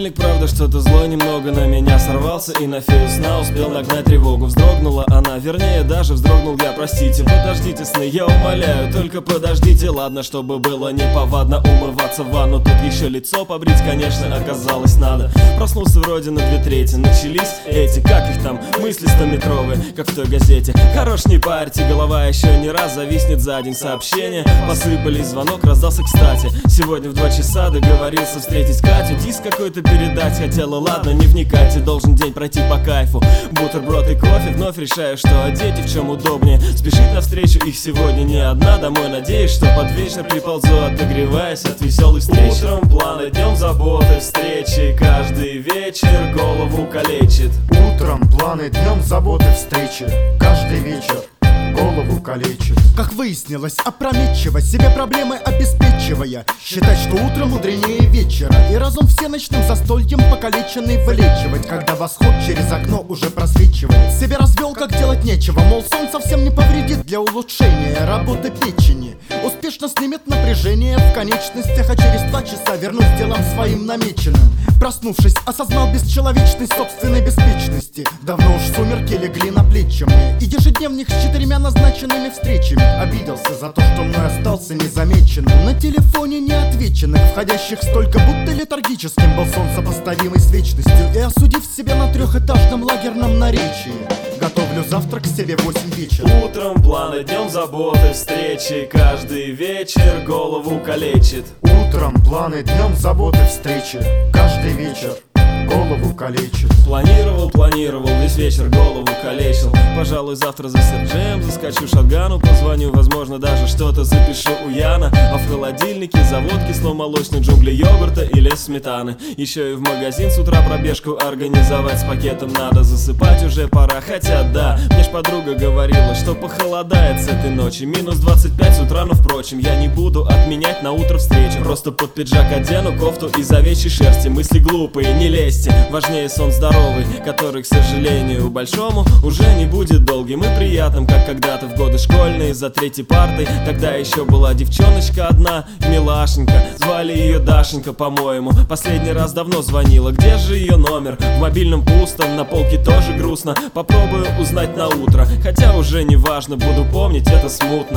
Будильник, правда, что-то злой немного на меня сорвался, и на фею сна успел нагнать тревогу. Вздрогнула она, вернее, даже вздрогнул я. Простите, подождите, сны, я умоляю, только подождите. Ладно, чтобы было неповадно умываться в ванну, тут еще лицо побрить, конечно, оказалось надо. Проснулся вроде на 2/3, начались эти, как их там, мысли 100-метровые, как в той газете. Хорош, не парьте, голова еще не раз зависнет за день. Сообщения посыпались, звонок раздался кстати. Сегодня в 2 часа договорился встретить Катю. Диск какой-то передать хотела, ладно, не вникайте. Должен день пройти по кайфу, бутерброд и кофе. Вновь решаю, что одеть и в чем удобнее. Спешить навстречу, их сегодня не одна. Домой надеюсь, что под вечер приползу, отогреваясь от веселой встречи. Утром планы, днем заботы, встречи. Каждый вечер голову калечит. Утром планы, днем заботы, встречи. Каждый вечер голову калечит. Как выяснилось, опрометчиво, себе проблемы обеспечивая, считать, что утро мудренее вечера, и разум все ночным застольем покалеченный вылечивать, когда восход через окно уже просвечивает. Себе развел, как делать нечего, мол, сон совсем не повредит для улучшения работы печени. Успешно снимет напряжение в конечностях, а через 2 часа вернусь к делам своим намеченным. Проснувшись, осознал бесчеловечность собственной беспечности. Давно уж сумерки легли на плечи мне, и ежедневник с 4 назначенными встречами. Обиделся за то, что мной остался незамеченным. На телефоне неотвеченных входящих столько, будто летаргическим был сон, сопоставимый с вечностью. И осудив себя на 3-этажном лагерном наречии, готовлю завтрак себе в 8 вечера. Утром планы, днем заботы, встречи. Каждый вечер голову калечит. Утром планы, днем заботы, встречи. Каждый вечер голову калечит. Планировал, весь вечер голову калечил. Пожалуй, завтра за Серджем заскочу шотгану, позвоню, возможно, даже что-то запишу у Яна. А в холодильнике завод кисломолочный, джунгли йогурта и лес сметаны. Еще и в магазин с утра пробежку организовать, с пакетом надо засыпать, уже пора. Хотя да, мне ж подруга говорила, что похолодает с этой ночи. Минус 25 с утра, но впрочем, я не буду отменять на утро встречу. Просто под пиджак одену кофту из овечьей шерсти. Мысли глупые, не лезьте, важнее сон здоровый, который, к сожалению, большому уже не будет долгим и приятным, как когда-то в годы школьные за 3-й партой. Тогда еще была девчоночка одна, милашенька, звали ее Дашенька, по-моему. Последний раз давно звонила, где же ее номер? В мобильном пусто, на полке тоже грустно. Попробую узнать на утро, хотя уже не важно, буду помнить это смутно.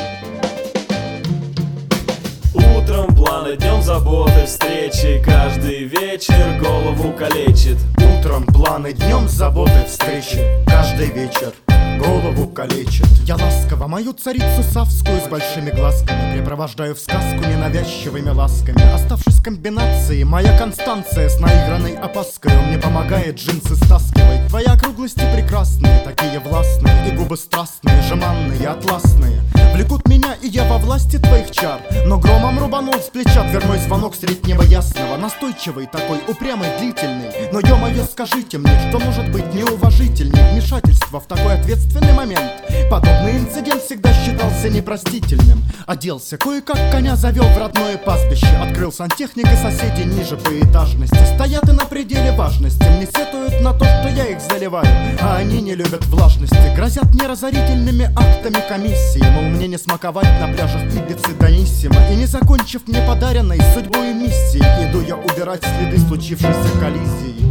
Утром планы, днем заботы, встречи. Каждый вечер голову калечит. Утром планы, днем заботы, встречи. Каждый вечер голову калечит. Я ласково мою царицу Савскую с большими глазками препровождаю в сказку ненавязчивыми ласками. Оставшись комбинацией, моя Констанция с наигранной опаской мне помогает джинсы стаскивать. Твои округлости прекрасные, такие властные, и губы страстные, жеманные, атласные влекут меня, и я во власти твоих чар. Но громом рубанул с плеча дверной звонок среднего ясного, настойчивый такой, упрямый, длительный. Но ё-моё, скажите мне, что может быть неуважительнее вмешательства в такой ответственный момент? Подобный инцидент всегда считался непростительным. Оделся кое-как, коня завел в родное пастбище, открыл сантехник, и соседи ниже по этажности стоят и на пределе важности. Мне сетуют на то, что я их заливаю, а они не любят влажности. Грозят мне разорительными актами комиссии, мол, мне не смаковать на пляжах Ибицы Даниссимо. И не закончив мне подаренной судьбой миссии, иду я убирать следы случившейся коллизии.